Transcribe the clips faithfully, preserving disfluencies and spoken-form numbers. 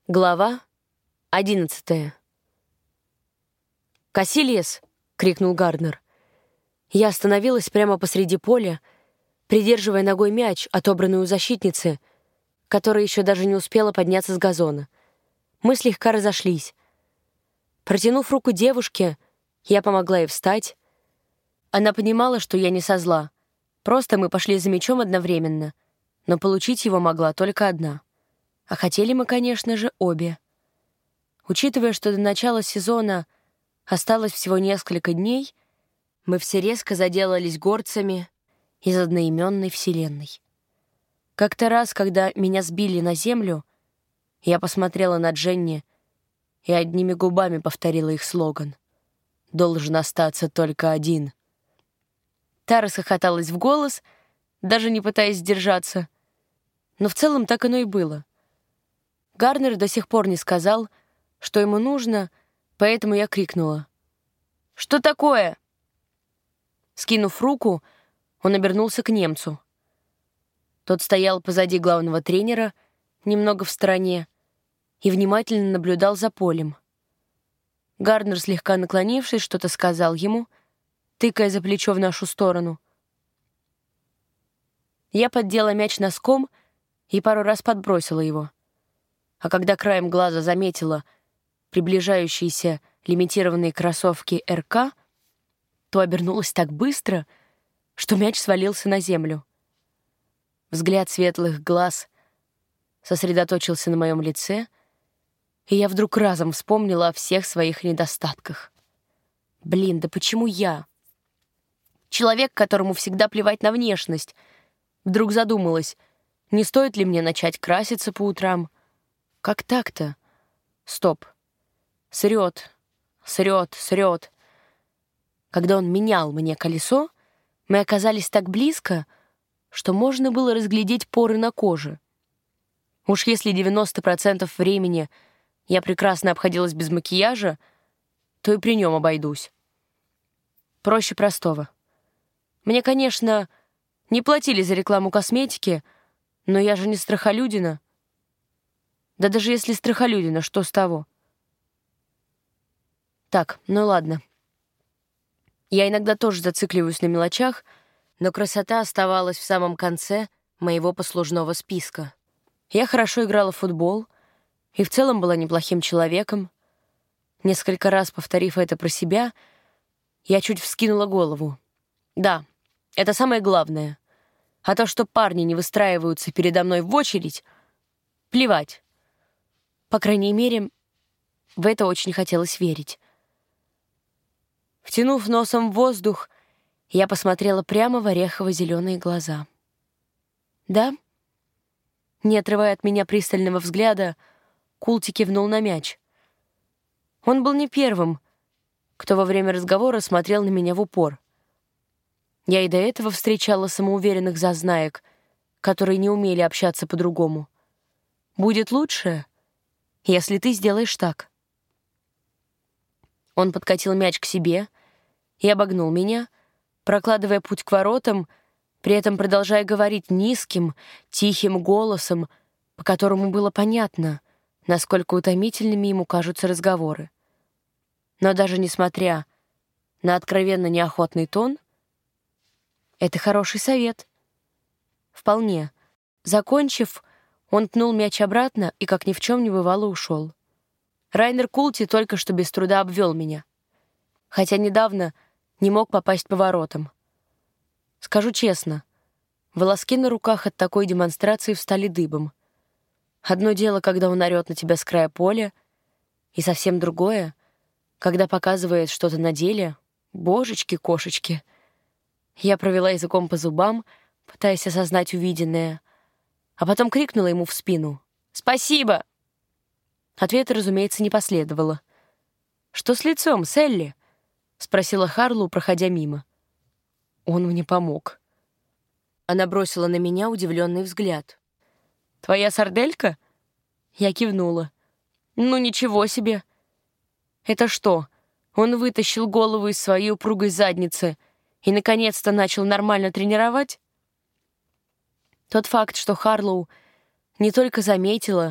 Глава одиннадцатая. «Кассилиес!» — крикнул Гарднер. Я остановилась прямо посреди поля, придерживая ногой мяч, отобранный у защитницы, которая еще даже не успела подняться с газона. Мы слегка разошлись. Протянув руку девушке, я помогла ей встать. Она понимала, что я не со зла. Просто мы пошли за мячом одновременно, но получить его могла только одна. А хотели мы, конечно же, обе. Учитывая, что до начала сезона осталось всего несколько дней, мы все резко заделались горцами из одноименной вселенной. Как-то раз, когда меня сбили на землю, я посмотрела на Дженни и одними губами повторила их слоган: «Должен остаться только один». Та расхохоталась в голос, даже не пытаясь сдержаться. Но в целом так оно и было. Гарнер до сих пор не сказал, что ему нужно, поэтому я крикнула: «Что такое?» Скинув руку, он обернулся к немцу. Тот стоял позади главного тренера, немного в стороне, и внимательно наблюдал за полем. Гарнер, слегка наклонившись, что-то сказал ему, тыкая за плечо в нашу сторону. Я поддела мяч носком и пару раз подбросила его. А когда краем глаза заметила приближающиеся лимитированные кроссовки эр ка, то обернулась так быстро, что мяч свалился на землю. Взгляд светлых глаз сосредоточился на моем лице, и я вдруг разом вспомнила о всех своих недостатках. Блин, да почему я? Человек, которому всегда плевать на внешность. Вдруг задумалась, не стоит ли мне начать краситься по утрам. Как так-то? Стоп. Срет, срет, срет. Когда он менял мне колесо, мы оказались так близко, что можно было разглядеть поры на коже. Уж если девяносто процентов времени я прекрасно обходилась без макияжа, то и при нем обойдусь. Проще простого. Мне, конечно, не платили за рекламу косметики, но я же не страхолюдина. Да даже если страхолюдина, что с того? Так, ну ладно. Я иногда тоже зацикливаюсь на мелочах, но красота оставалась в самом конце моего послужного списка. Я хорошо играла в футбол и в целом была неплохим человеком. Несколько раз повторив это про себя, я чуть вскинула голову. Да, это самое главное. А то, что парни не выстраиваются передо мной в очередь, плевать. По крайней мере, в это очень хотелось верить. Втянув носом в воздух, я посмотрела прямо в орехово-зеленые глаза. «Да?» Не отрывая от меня пристального взгляда, Култи кивнул на мяч. Он был не первым, кто во время разговора смотрел на меня в упор. Я и до этого встречала самоуверенных зазнаек, которые не умели общаться по-другому. «Будет лучше, если ты сделаешь так». Он подкатил мяч к себе и обогнул меня, прокладывая путь к воротам, при этом продолжая говорить низким, тихим голосом, по которому было понятно, насколько утомительными ему кажутся разговоры. Но даже несмотря на откровенно неохотный тон, это хороший совет. Вполне. Закончив, он пнул мяч обратно и, как ни в чем не бывало, ушел. Райнер Култи только что без труда обвел меня, хотя недавно не мог попасть по воротам. Скажу честно, волоски на руках от такой демонстрации встали дыбом. Одно дело, когда он орет на тебя с края поля, и совсем другое, когда показывает что-то на деле. Божечки-кошечки. Я провела языком по зубам, пытаясь осознать увиденное, а потом крикнула ему в спину: «Спасибо!» Ответа, разумеется, не последовало. «Что с лицом, Селли?» — спросила Харлоу, проходя мимо. Он мне помог. Она бросила на меня удивленный взгляд. «Твоя сарделька?» Я кивнула. «Ну, ничего себе!» «Это что, он вытащил голову из своей упругой задницы и, наконец-то, начал нормально тренировать?» Тот факт, что Харлоу не только заметила,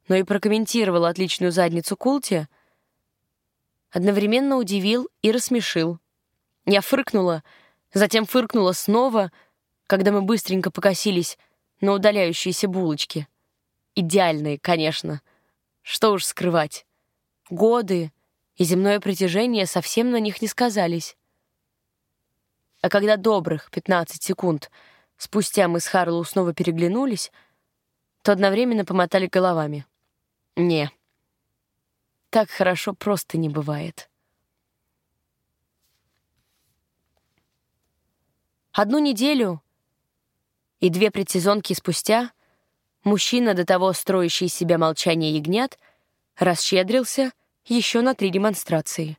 но и прокомментировал отличную задницу Култи, одновременно удивил и рассмешил. Я фыркнула, затем фыркнула снова, когда мы быстренько покосились на удаляющиеся булочки. Идеальные, конечно. Что уж скрывать. Годы и земное притяжение совсем на них не сказались. А когда добрых пятнадцать секунд спустя мы с Харлоу снова переглянулись, то одновременно помотали головами. Не, так хорошо просто не бывает. Одну неделю и две предсезонки спустя мужчина, до того строящий из себя молчание ягнят, расщедрился еще на три демонстрации.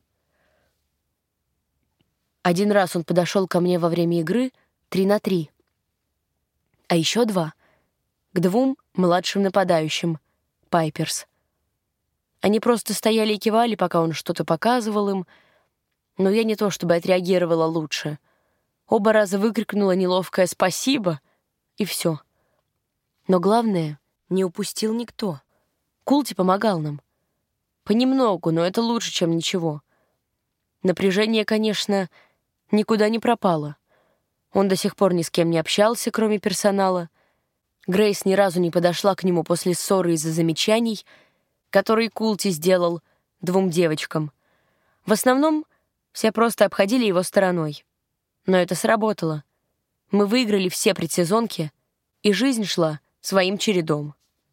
Один раз он подошел ко мне во время игры три на три, а еще два — к двум младшим нападающим, Пайперс. Они просто стояли и кивали, пока он что-то показывал им, но я не то чтобы отреагировала лучше. Оба раза выкрикнула неловкое «спасибо», и все. Но главное, не упустил никто. Култи помогал нам. Понемногу, но это лучше, чем ничего. Напряжение, конечно, никуда не пропало. Он до сих пор ни с кем не общался, кроме персонала. Грейс ни разу не подошла к нему после ссоры из-за замечаний, которые Култи сделал двум девочкам. В основном все просто обходили его стороной. Но это сработало. Мы выиграли все предсезонки, и жизнь шла своим чередом.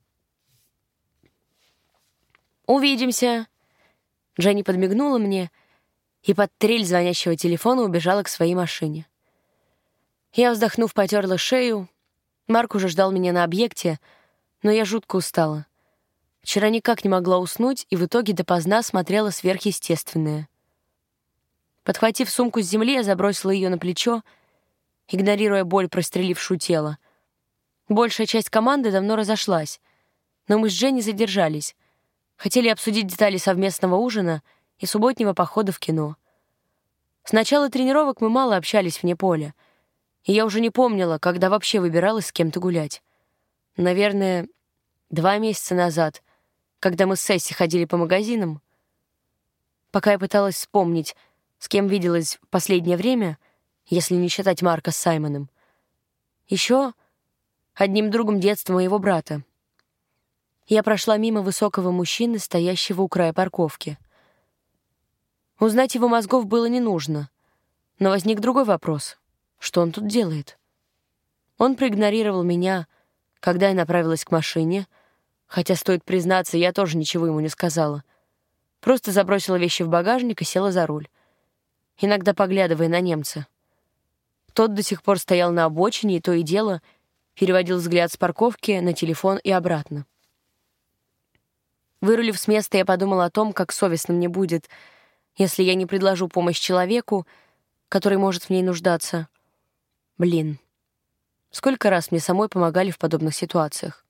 «Увидимся!» Дженни подмигнула мне и под трель звонящего телефона убежала к своей машине. Я, вздохнув, потерла шею. Марк уже ждал меня на объекте, но я жутко устала. Вчера никак не могла уснуть и в итоге допоздна смотрела сверхъестественное. Подхватив сумку с земли, я забросила ее на плечо, игнорируя боль, прострелившую тело. Большая часть команды давно разошлась, но мы с Дженни задержались. Хотели обсудить детали совместного ужина и субботнего похода в кино. С начала тренировок мы мало общались вне поля, и я уже не помнила, когда вообще выбиралась с кем-то гулять. Наверное, два месяца назад, когда мы с Сесси ходили по магазинам. Пока я пыталась вспомнить, с кем виделась в последнее время, если не считать Марка с Саймоном. Еще одним другом детства моего брата. Я прошла мимо высокого мужчины, стоящего у края парковки. Узнать его мозгов было не нужно, но возник другой вопрос. Что он тут делает? Он проигнорировал меня, когда я направилась к машине, хотя, стоит признаться, я тоже ничего ему не сказала. Просто забросила вещи в багажник и села за руль, иногда поглядывая на немца. Тот до сих пор стоял на обочине и то и дело переводил взгляд с парковки на телефон и обратно. Вырулив с места, я подумала о том, как совестно мне будет, если я не предложу помощь человеку, который может в ней нуждаться. Блин, сколько раз мне самой помогали в подобных ситуациях.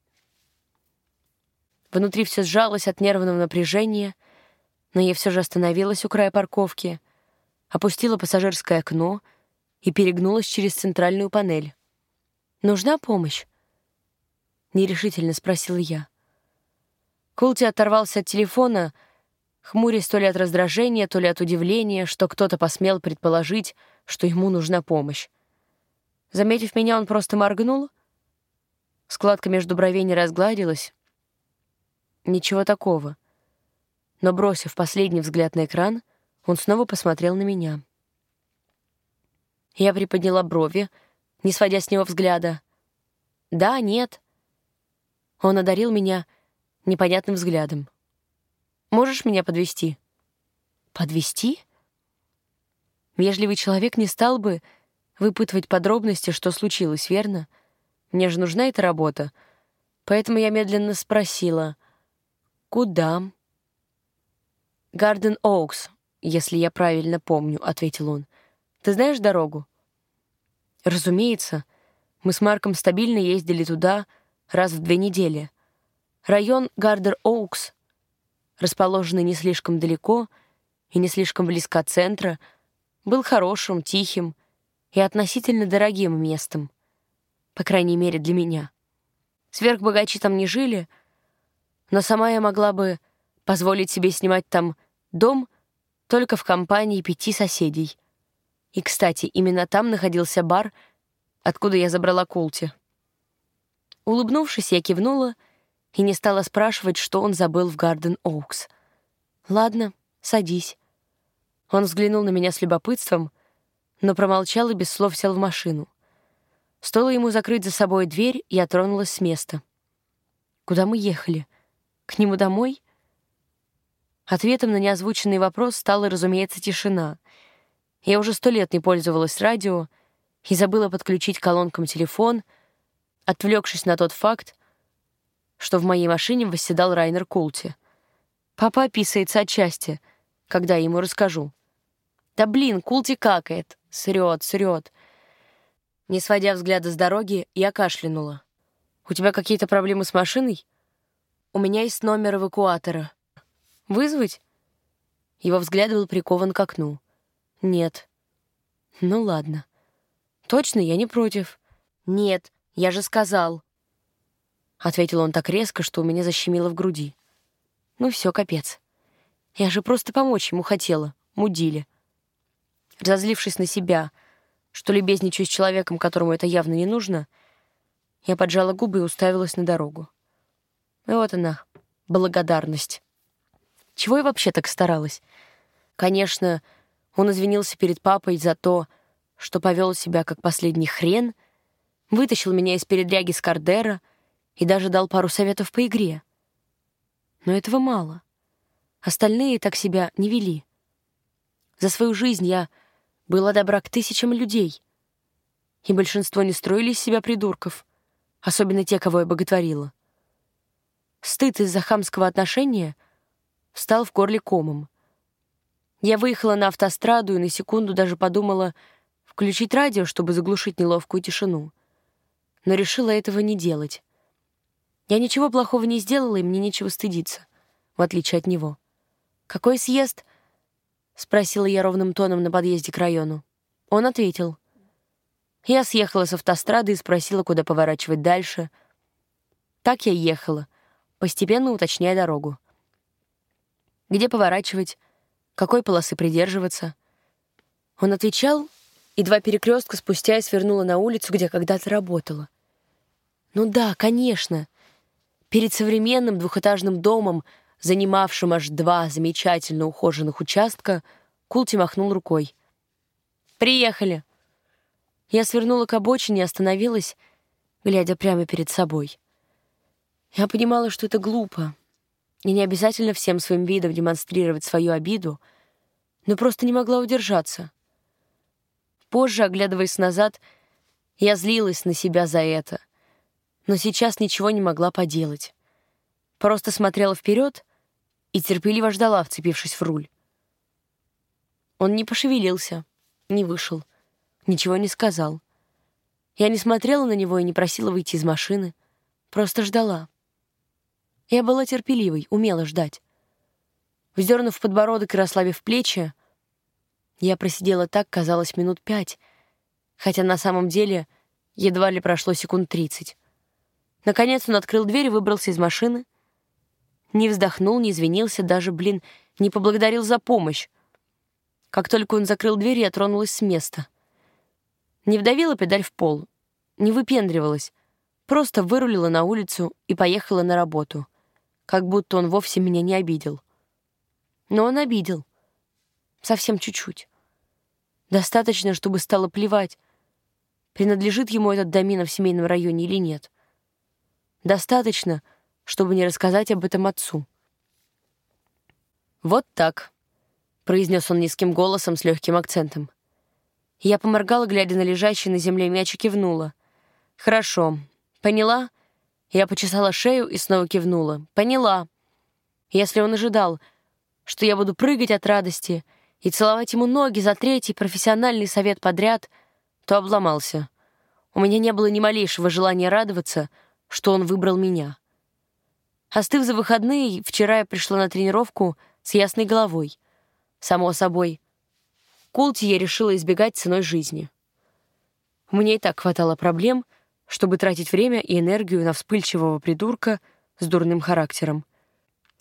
Внутри все сжалось от нервного напряжения, но я все же остановилась у края парковки, опустила пассажирское окно и перегнулась через центральную панель. «Нужна помощь?» — нерешительно спросила я. Култи оторвался от телефона, хмурясь то ли от раздражения, то ли от удивления, что кто-то посмел предположить, что ему нужна помощь. Заметив меня, он просто моргнул. Складка между бровей не разгладилась. Ничего такого. Но, бросив последний взгляд на экран, он снова посмотрел на меня. Я приподняла брови, не сводя с него взгляда. «Да, нет». Он одарил меня непонятным взглядом. «Можешь меня подвезти?» «Подвезти?» Вежливый человек не стал бы выпытывать подробности, что случилось, верно? Мне же нужна эта работа. Поэтому я медленно спросила: «Куда?» «Гарден Оукс, если я правильно помню», — ответил он. «Ты знаешь дорогу?» «Разумеется. Мы с Марком стабильно ездили туда раз в две недели. Район Гарден Оукс, расположенный не слишком далеко и не слишком близко от центра, был хорошим, тихим и относительно дорогим местом, по крайней мере для меня. Сверхбогачи там не жили, Но сама я могла бы позволить себе снимать там дом только в компании пяти соседей. И, кстати, именно там находился бар, откуда я забрала Култи. Улыбнувшись, я кивнула и не стала спрашивать, что он забыл в Гарден-Оукс. «Ладно, садись». Он взглянул на меня с любопытством, но промолчал и без слов сел в машину. Стоило ему закрыть за собой дверь, я тронулась с места. Куда мы ехали? К нему домой? Ответом на неозвученный вопрос стала, разумеется, тишина. Я уже сто лет не пользовалась радио и забыла подключить к колонкам телефон, отвлекшись на тот факт, что в моей машине восседал Райнер Култи. Папа описается от счастья, когда я ему расскажу. «Да блин, Култи какает! Срет, срет!» Не сводя взгляда с дороги, я кашлянула. «У тебя какие-то проблемы с машиной?» «У меня есть номер эвакуатора». «Вызвать?» Его взгляд был прикован к окну. «Нет». «Ну ладно». «Точно, я не против». «Нет, я же сказал». Ответил он так резко, что у меня защемило в груди. Ну все, капец. Я же просто помочь ему хотела, мудили. Разозлившись на себя, что любезничаю с человеком, которому это явно не нужно, я поджала губы и уставилась на дорогу. И вот она, благодарность. Чего я вообще так старалась? Конечно, он извинился перед папой за то, что повел себя как последний хрен, вытащил меня из передряги с Кардера и даже дал пару советов по игре. Но этого мало. Остальные так себя не вели. За свою жизнь я была добра к тысячам людей, и большинство не строили из себя придурков, особенно те, кого я боготворила. Стыд из-за хамского отношения встал в горле комом. Я выехала на автостраду и на секунду даже подумала включить радио, чтобы заглушить неловкую тишину. Но решила этого не делать. Я ничего плохого не сделала, и мне нечего стыдиться, в отличие от него. «Какой съезд?» — спросила я ровным тоном на подъезде к району. Он ответил. Я съехала с автострады и спросила, куда поворачивать дальше. Так я ехала, постепенно уточняя дорогу. Где поворачивать, какой полосы придерживаться. Он отвечал, и два перекрестка спустя я свернула на улицу, где когда-то работала. Ну да, конечно. Перед современным двухэтажным домом, занимавшим аж два замечательно ухоженных участка, Култи махнул рукой. «Приехали!» Я свернула к обочине и остановилась, глядя прямо перед собой. Я понимала, что это глупо, и не обязательно всем своим видом демонстрировать свою обиду, но просто не могла удержаться. Позже, оглядываясь назад, я злилась на себя за это, но сейчас ничего не могла поделать. Просто смотрела вперед и терпеливо ждала, вцепившись в руль. Он не пошевелился, не вышел, ничего не сказал. Я не смотрела на него и не просила выйти из машины, просто ждала. Я была терпеливой, умела ждать. Вздернув подбородок и расслабив плечи, я просидела так, казалось, минут пять, хотя на самом деле едва ли прошло секунд тридцать. Наконец он открыл дверь и выбрался из машины. Не вздохнул, не извинился, даже, блин, не поблагодарил за помощь. Как только он закрыл дверь, я тронулась с места. Не вдавила педаль в пол, не выпендривалась, просто вырулила на улицу и поехала на работу, как будто он вовсе меня не обидел. Но он обидел. Совсем чуть-чуть. Достаточно, чтобы стало плевать, принадлежит ему этот домина в семейном районе или нет. Достаточно, чтобы не рассказать об этом отцу. «Вот так», — произнес он низким голосом с легким акцентом. Я поморгала, глядя на лежащий на земле мяч, и кивнула. «Хорошо. Поняла?» Я почесала шею и снова кивнула. «Поняла». Если он ожидал, что я буду прыгать от радости и целовать ему ноги за третий профессиональный совет подряд, то обломался. У меня не было ни малейшего желания радоваться, что он выбрал меня. Остыв за выходные, вчера я пришла на тренировку с ясной головой. Само собой, Култи я решила избегать ценой жизни. У меня и так хватало проблем, чтобы тратить время и энергию на вспыльчивого придурка с дурным характером.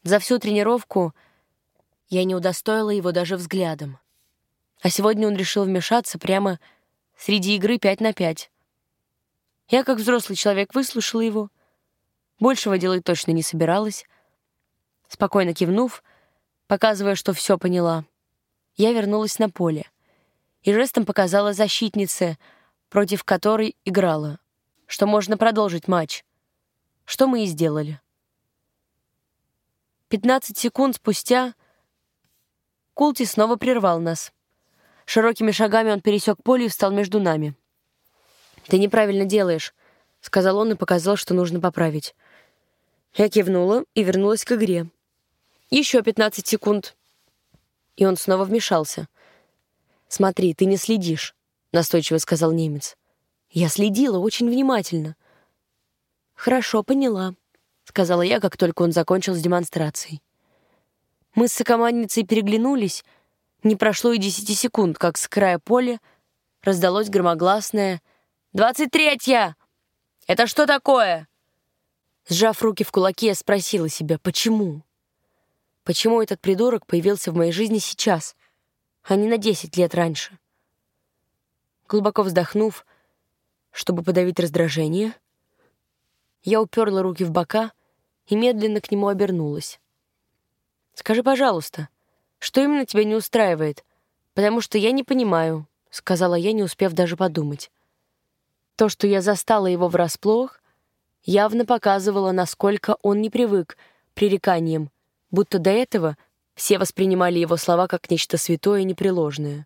За всю тренировку я не удостоила его даже взглядом. А сегодня он решил вмешаться прямо среди игры пять на пять. Я, как взрослый человек, выслушала его. Большего делать точно не собиралась. Спокойно кивнув, показывая, что все поняла, я вернулась на поле и жестом показала защитнице, против которой играла, что можно продолжить матч, что мы и сделали. Пятнадцать секунд спустя Култи снова прервал нас. Широкими шагами он пересек поле и встал между нами. «Ты неправильно делаешь», — сказал он и показал, что нужно поправить. Я кивнула и вернулась к игре. Еще пятнадцать секунд. И он снова вмешался. «Смотри, ты не следишь», — настойчиво сказал немец. Я следила очень внимательно. «Хорошо, поняла», — сказала я, как только он закончил с демонстрацией. Мы с сокомандницей переглянулись. Не прошло и десяти секунд, как с края поля раздалось громогласное «Двадцать третья! Это что такое?» Сжав руки в кулаки, я спросила себя, почему? Почему этот придурок появился в моей жизни сейчас, а не на десять лет раньше? Глубоко вздохнув, чтобы подавить раздражение, я уперла руки в бока и медленно к нему обернулась. «Скажи, пожалуйста, что именно тебя не устраивает? Потому что я не понимаю», — сказала я, не успев даже подумать. То, что я застала его врасплох, явно показывало, насколько он не привык к пререканиям, будто до этого все воспринимали его слова как нечто святое и непреложное.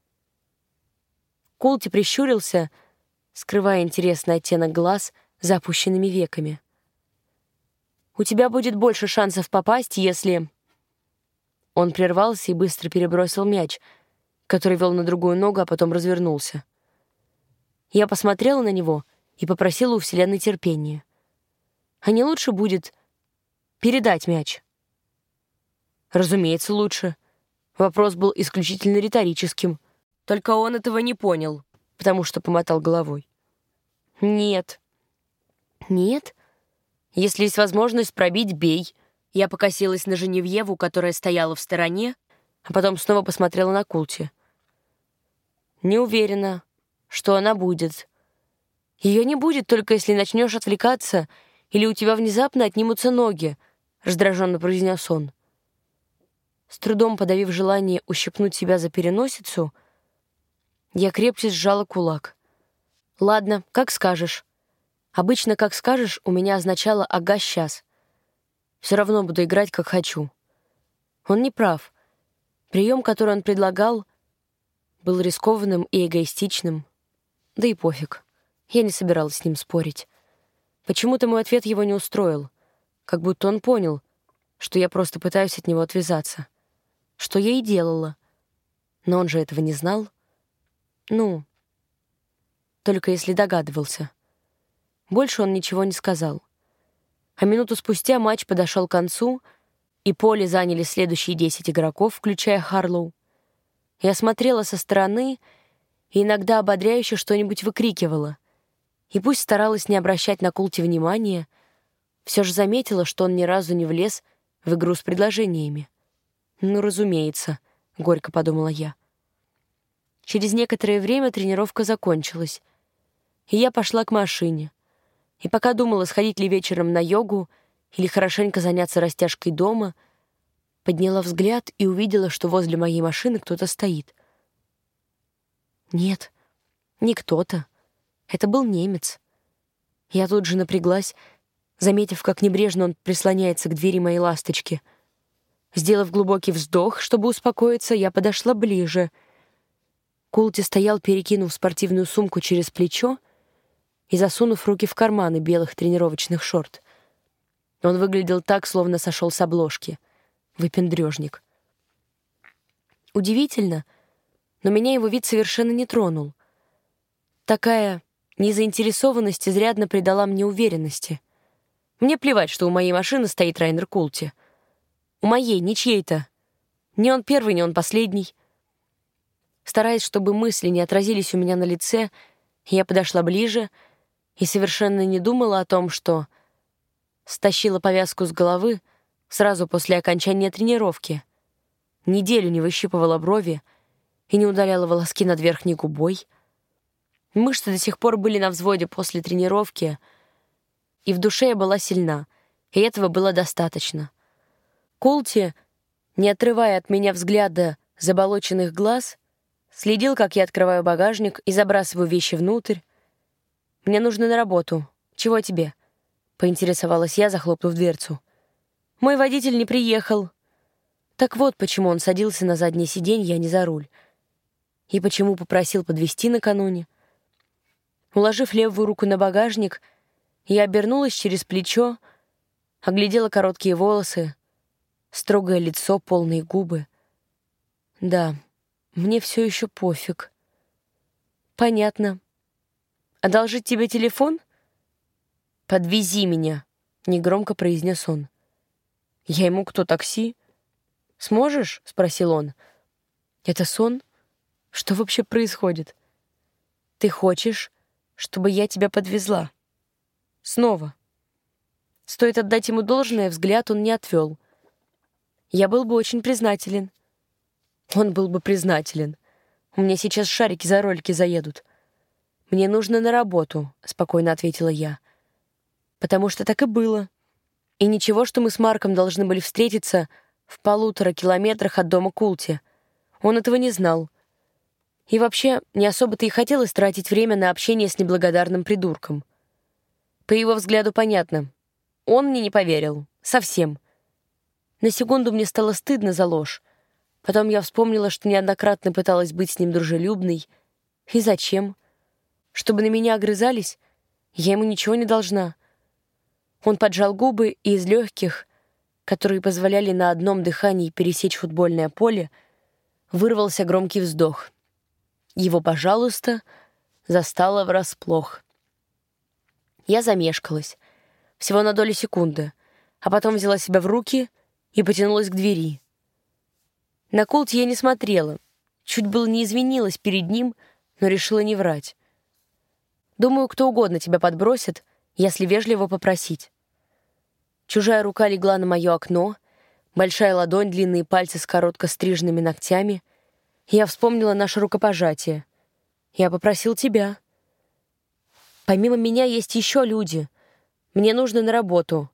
Култи прищурился, скрывая интересный оттенок глаз за опущенными веками. «У тебя будет больше шансов попасть, если...» Он прервался и быстро перебросил мяч, который вел на другую ногу, а потом развернулся. Я посмотрела на него и попросила у Вселенной терпения. А не лучше будет передать мяч? Разумеется, лучше. Вопрос был исключительно риторическим. Только он этого не понял, потому что помотал головой. «Нет». «Нет? Если есть возможность пробить, бей». Я покосилась на Женевьеву, которая стояла в стороне, а потом снова посмотрела на Култи. «Не уверена, что она будет. Ее не будет, только если начнешь отвлекаться, или у тебя внезапно отнимутся ноги», — раздраженно произнес он. С трудом подавив желание ущипнуть себя за переносицу, я крепче сжала кулак. «Ладно, как скажешь». Обычно «как скажешь» у меня означало «ага, сейчас». Все равно буду играть, как хочу. Он не прав. Прием, который он предлагал, был рискованным и эгоистичным. Да и пофиг. Я не собиралась с ним спорить. Почему-то мой ответ его не устроил. Как будто он понял, что я просто пытаюсь от него отвязаться. Что я и делала. Но он же этого не знал. Ну, только если догадывался. Больше он ничего не сказал. А минуту спустя матч подошел к концу, и поле заняли следующие десять игроков, включая Харлоу. Я смотрела со стороны и иногда ободряюще что-нибудь выкрикивала. И пусть старалась не обращать на Култи внимания, все же заметила, что он ни разу не влез в игру с предложениями. «Ну, разумеется», — горько подумала я. Через некоторое время тренировка закончилась, и я пошла к машине. И пока думала, сходить ли вечером на йогу или хорошенько заняться растяжкой дома, подняла взгляд и увидела, что возле моей машины кто-то стоит. Нет, не кто-то. Это был немец. Я тут же напряглась, заметив, как небрежно он прислоняется к двери моей ласточки. Сделав глубокий вздох, чтобы успокоиться, я подошла ближе. Култи стоял, перекинув спортивную сумку через плечо и засунув руки в карманы белых тренировочных шорт. Он выглядел так, словно сошел с обложки. Выпендрежник. Удивительно, но меня его вид совершенно не тронул. Такая незаинтересованность изрядно придала мне уверенности. Мне плевать, что у моей машины стоит Райнер Култи. У моей, не чьей-то. Не он первый, не он последний. Стараясь, чтобы мысли не отразились у меня на лице, я подошла ближе и совершенно не думала о том, что стащила повязку с головы, сразу после окончания тренировки. Неделю не выщипывала брови и не удаляла волоски над верхней губой. Мышцы до сих пор были на взводе после тренировки, и в душе я была сильна, и этого было достаточно. Култи, не отрывая от меня взгляда заболоченных глаз, следил, как я открываю багажник и забрасываю вещи внутрь. «Мне нужно на работу. Чего тебе?» — поинтересовалась я, захлопнув дверцу. «Мой водитель не приехал». Так вот, почему он садился на заднее сиденье, а не за руль. И почему попросил подвезти накануне. Уложив левую руку на багажник, я обернулась через плечо, оглядела короткие волосы, строгое лицо, полные губы. Да, мне все еще пофиг. Понятно. Одолжить тебе телефон? Подвези меня, негромко произнес он. Я ему кто, такси? Сможешь? Спросил он. Это сон? Что вообще происходит? Ты хочешь, чтобы я тебя подвезла? Снова. Стоит отдать ему должное, взгляд он не отвел. Я был бы очень признателен. Он был бы признателен. У меня сейчас шарики за ролики заедут. Мне нужно на работу, спокойно ответила я. Потому что так и было. И ничего, что мы с Марком должны были встретиться в полутора километрах от дома Култи. Он этого не знал. И вообще, не особо-то и хотелось тратить время на общение с неблагодарным придурком. По его взгляду понятно. Он мне не поверил. Совсем. На секунду мне стало стыдно за ложь. Потом я вспомнила, что неоднократно пыталась быть с ним дружелюбной. И зачем? Чтобы на меня огрызались? Я ему ничего не должна. Он поджал губы, и из легких, которые позволяли на одном дыхании пересечь футбольное поле, вырвался громкий вздох. Его «пожалуйста» застало врасплох. Я замешкалась. Всего на долю секунды. А потом взяла себя в руки и потянулась к двери. На Култи я не смотрела. Чуть было не извинилась перед ним, но решила не врать. Думаю, кто угодно тебя подбросит, если вежливо попросить. Чужая рука легла на мое окно, большая ладонь, длинные пальцы с коротко стриженными ногтями. Я вспомнила наше рукопожатие. Я попросил тебя. Помимо меня есть еще люди. Мне нужно на работу.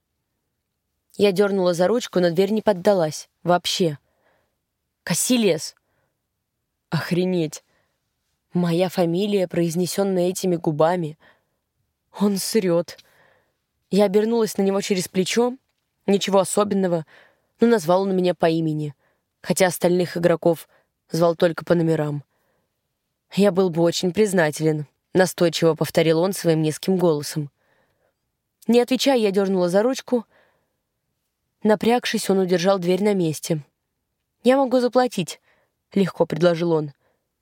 Я дернула за ручку, но дверь не поддалась. Вообще. Кассилиас. Охренеть. Моя фамилия, произнесенная этими губами. Он срет. Я обернулась на него через плечо. Ничего особенного, но назвал он меня по имени, хотя остальных игроков звал только по номерам. «Я был бы очень признателен», — настойчиво повторил он своим низким голосом. Не отвечая, я дернула за ручку. Напрягшись, он удержал дверь на месте. «Я могу заплатить», — легко предложил он.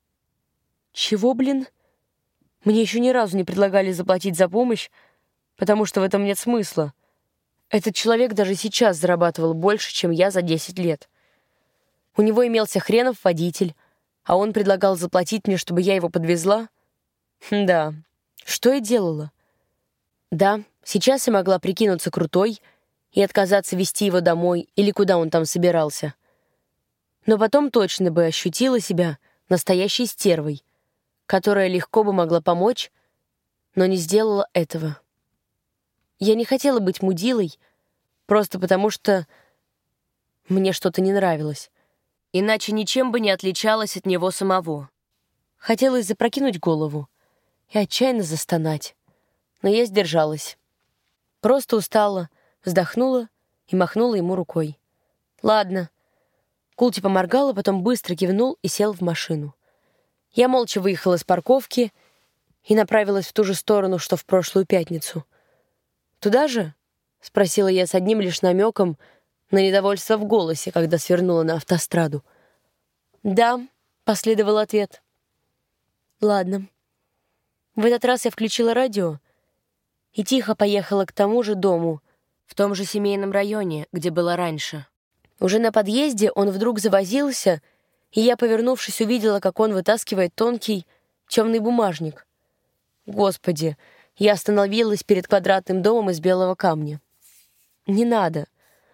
«Чего, блин? Мне еще ни разу не предлагали заплатить за помощь, потому что в этом нет смысла. Этот человек даже сейчас зарабатывал больше, чем я за десять лет. У него имелся хренов водитель, а он предлагал заплатить мне, чтобы я его подвезла. Да, что я делала? Да, сейчас я могла прикинуться крутой и отказаться везти его домой или куда он там собирался. Но потом точно бы ощутила себя настоящей стервой, которая легко бы могла помочь, но не сделала этого. Я не хотела быть мудилой, просто потому что мне что-то не нравилось. Иначе ничем бы не отличалась от него самого. Хотелось запрокинуть голову и отчаянно застонать, но я сдержалась. Просто устала, вздохнула и махнула ему рукой. «Ладно». Култи поморгал, а потом быстро кивнул и сел в машину. Я молча выехала с парковки и направилась в ту же сторону, что в прошлую пятницу. «Туда же?» — спросила я с одним лишь намеком на недовольство в голосе, когда свернула на автостраду. «Да», — последовал ответ. «Ладно». В этот раз я включила радио и тихо поехала к тому же дому, в том же семейном районе, где была раньше. Уже на подъезде он вдруг завозился, и я, повернувшись, увидела, как он вытаскивает тонкий темный бумажник. Господи, я остановилась перед квадратным домом из белого камня. «Не надо».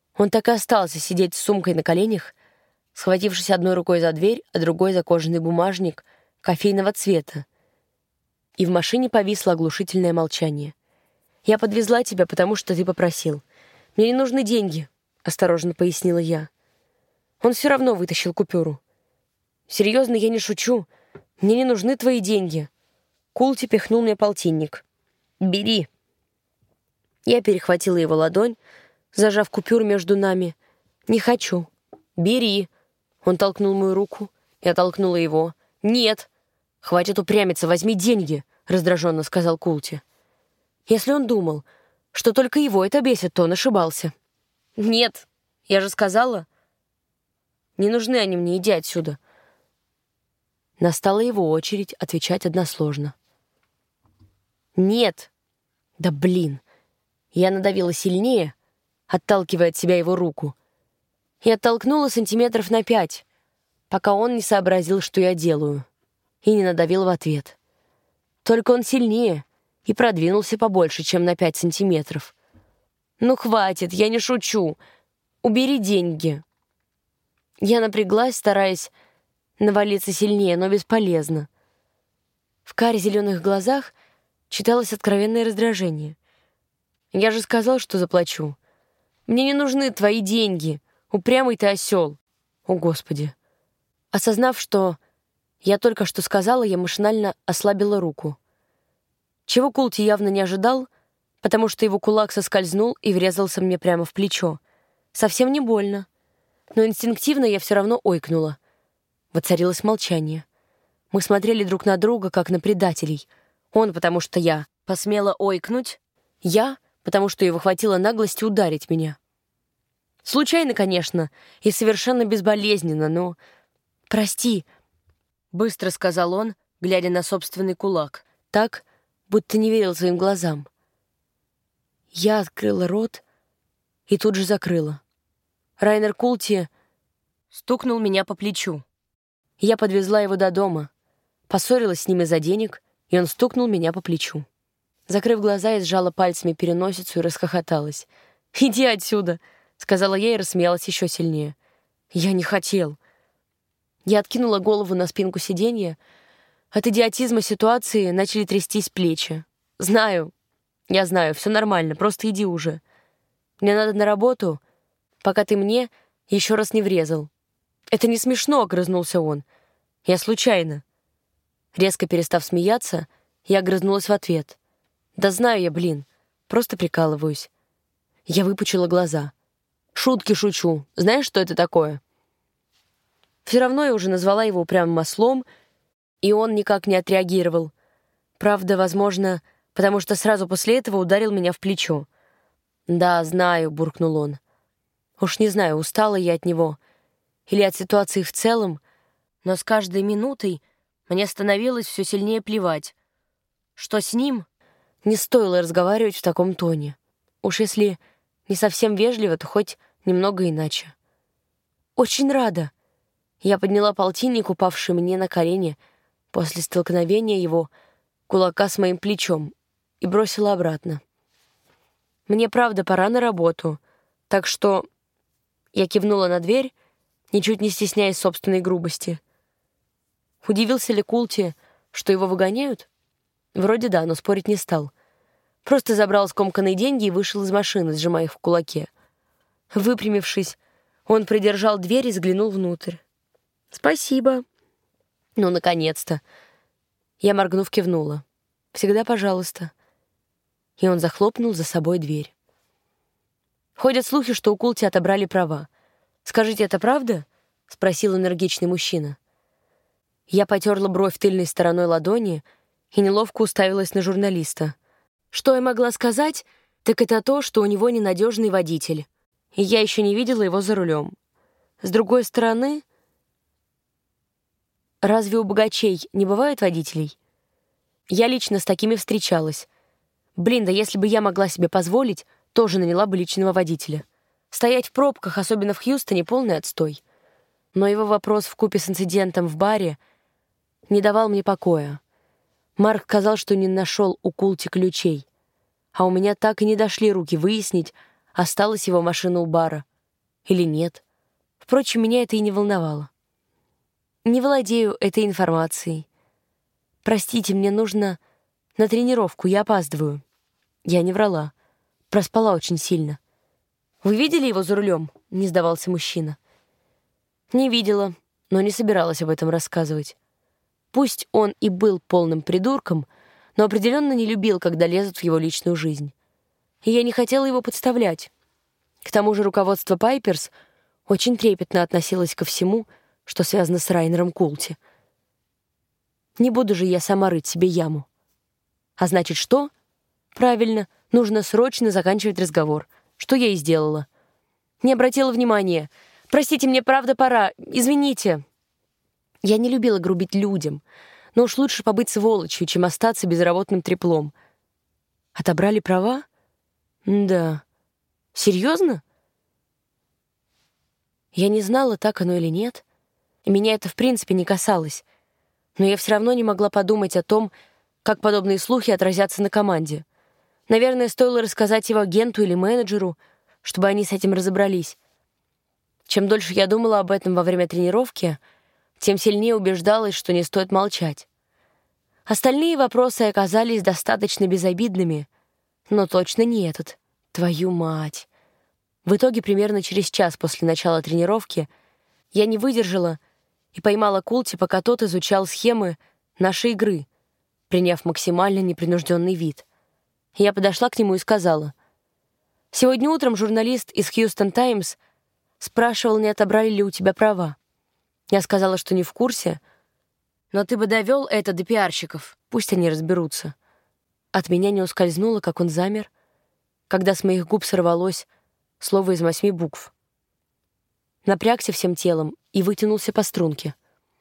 Он так и остался сидеть с сумкой на коленях, схватившись одной рукой за дверь, а другой за кожаный бумажник кофейного цвета. И в машине повисло оглушительное молчание. «Я подвезла тебя, потому что ты попросил. Мне не нужны деньги», — осторожно пояснила я. Он все равно вытащил купюру. «Серьезно, я не шучу. Мне не нужны твои деньги». Култи пихнул мне полтинник. «Бери». Я перехватила его ладонь, зажав купюру между нами. «Не хочу». «Бери». Он толкнул мою руку. Я толкнула его. «Нет». «Хватит упрямиться, возьми деньги», — раздраженно сказал Култи. Если он думал, что только его это бесит, то он ошибался. «Нет, я же сказала. Не нужны они мне, иди отсюда». Настала его очередь отвечать односложно. «Нет». «Да блин». Я надавила сильнее, отталкивая от себя его руку, и оттолкнула сантиметров на пять, пока он не сообразил, что я делаю, и не надавил в ответ. Только он сильнее и продвинулся побольше, чем на пять сантиметров. «Ну хватит, я не шучу. Убери деньги». Я напряглась, стараясь навалиться сильнее, но бесполезно. В каре зеленых глазах читалось откровенное раздражение. «Я же сказал, что заплачу. Мне не нужны твои деньги. Упрямый ты осел». О, Господи. Осознав, что я только что сказала, я машинально ослабила руку. Чего Култи явно не ожидал, потому что его кулак соскользнул и врезался мне прямо в плечо. Совсем не больно, но инстинктивно я все равно ойкнула. Воцарилось молчание. Мы смотрели друг на друга, как на предателей. Он, потому что я посмела ойкнуть, я, потому что его хватило наглости ударить меня. Случайно, конечно, и совершенно безболезненно, но... «Прости», — быстро сказал он, глядя на собственный кулак, так, будто не верил своим глазам. Я открыла рот и тут же закрыла. Райнер Култи стукнул меня по плечу. Я подвезла его до дома, поссорилась с ним из-за денег, и он стукнул меня по плечу. Закрыв глаза, я сжала пальцами переносицу и расхохоталась. «Иди отсюда», — сказала я и рассмеялась еще сильнее. «Я не хотел». Я откинула голову на спинку сиденья. От идиотизма ситуации начали трястись плечи. «Знаю, я знаю, все нормально, просто иди уже. Мне надо на работу, пока ты мне еще раз не врезал». «Это не смешно», — огрызнулся он. «Я случайно». Резко перестав смеяться, я огрызнулась в ответ. «Да знаю я, блин, просто прикалываюсь». Я выпучила глаза. «Шутки шучу. Знаешь, что это такое?» Все равно я уже назвала его прям ослом, и он никак не отреагировал. Правда, возможно, потому что сразу после этого ударил меня в плечо. «Да, знаю», — буркнул он. Уж не знаю, устала я от него или от ситуации в целом, но с каждой минутой мне становилось все сильнее плевать, что с ним не стоило разговаривать в таком тоне. Уж если не совсем вежливо, то хоть немного иначе. «Очень рада». Я подняла полтинник, упавший мне на колени после столкновения его кулака с моим плечом, и бросила обратно. «Мне правда пора на работу, так что...» Я кивнула на дверь, ничуть не стесняясь собственной грубости. Удивился ли Култи, что его выгоняют? Вроде да, но спорить не стал. Просто забрал скомканные деньги и вышел из машины, сжимая их в кулаке. Выпрямившись, он придержал дверь и взглянул внутрь. «Спасибо». «Ну, наконец-то». Я, моргнув, кивнула. «Всегда пожалуйста». И он захлопнул за собой дверь. Ходят слухи, что у Култи отобрали права. «Скажите, это правда?» — спросил энергичный мужчина. Я потерла бровь тыльной стороной ладони и неловко уставилась на журналиста. Что я могла сказать, так это то, что у него ненадежный водитель, и я еще не видела его за рулем. С другой стороны, разве у богачей не бывает водителей? Я лично с такими встречалась. Блин, да если бы я могла себе позволить, тоже наняла бы личного водителя. Стоять в пробках, особенно в Хьюстоне, полный отстой. Но его вопрос вкупе с инцидентом в баре не давал мне покоя. Марк сказал, что не нашел у Култи ключей, а у меня так и не дошли руки выяснить, осталась его машина у бара Или нет. Впрочем, меня это и не волновало. Не владею этой информацией. Простите, мне нужно на тренировку, я опаздываю. Я не врала. Проспала очень сильно. Вы видели его за рулем? Не сдавался мужчина. Не видела, но не собиралась об этом рассказывать. Пусть он и был полным придурком, но определенно не любил, когда лезут в его личную жизнь. И я не хотела его подставлять. К тому же руководство Пайперс очень трепетно относилось ко всему, что связано с Райнером Култи. Не буду же я сама рыть себе яму. А значит, что? Правильно, нужно срочно заканчивать разговор, что я и сделала. Не обратила внимания. Простите, мне правда пора. Извините. Я не любила грубить людям, но уж лучше побыть сволочью, чем остаться безработным треплом. Отобрали права? Да. Серьезно? Я не знала, так оно или нет, и меня это в принципе не касалось, но я все равно не могла подумать о том, как подобные слухи отразятся на команде. Наверное, стоило рассказать его агенту или менеджеру, чтобы они с этим разобрались. Чем дольше я думала об этом во время тренировки, тем сильнее убеждалась, что не стоит молчать. Остальные вопросы оказались достаточно безобидными, но точно не этот. Твою мать! В итоге, примерно через час после начала тренировки, я не выдержала и поймала Култи, пока тот изучал схемы нашей игры, приняв максимально непринужденный вид. Я подошла к нему и сказала: «Сегодня утром журналист из «Хьюстон Таймс» спрашивал, не отобрали ли у тебя права. Я сказала, что не в курсе, но ты бы довел это до пиарщиков, пусть они разберутся». От меня не ускользнуло, как он замер, когда с моих губ сорвалось слово из восьми букв. Напрягся всем телом и вытянулся по струнке.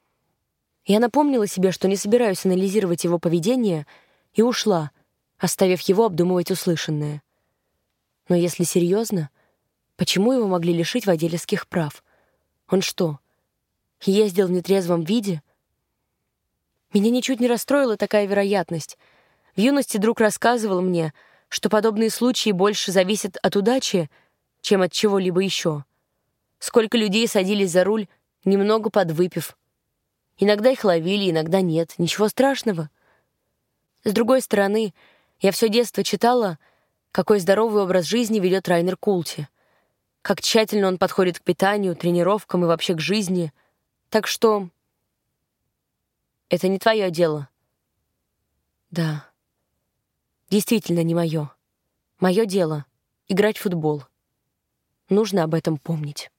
Я напомнила себе, что не собираюсь анализировать его поведение, и ушла, оставив его обдумывать услышанное. Но если серьезно, почему его могли лишить водительских прав? Он что, ездил в нетрезвом виде? Меня ничуть не расстроила такая вероятность. В юности друг рассказывал мне, что подобные случаи больше зависят от удачи, чем от чего-либо еще. Сколько людей садились за руль, немного подвыпив. Иногда их ловили, иногда нет. Ничего страшного. С другой стороны, я все детство читала, какой здоровый образ жизни ведет Райнер Култи, как тщательно он подходит к питанию, тренировкам и вообще к жизни. Так что это не твое дело. Да, действительно не мое. Мое дело — играть в футбол. Нужно об этом помнить.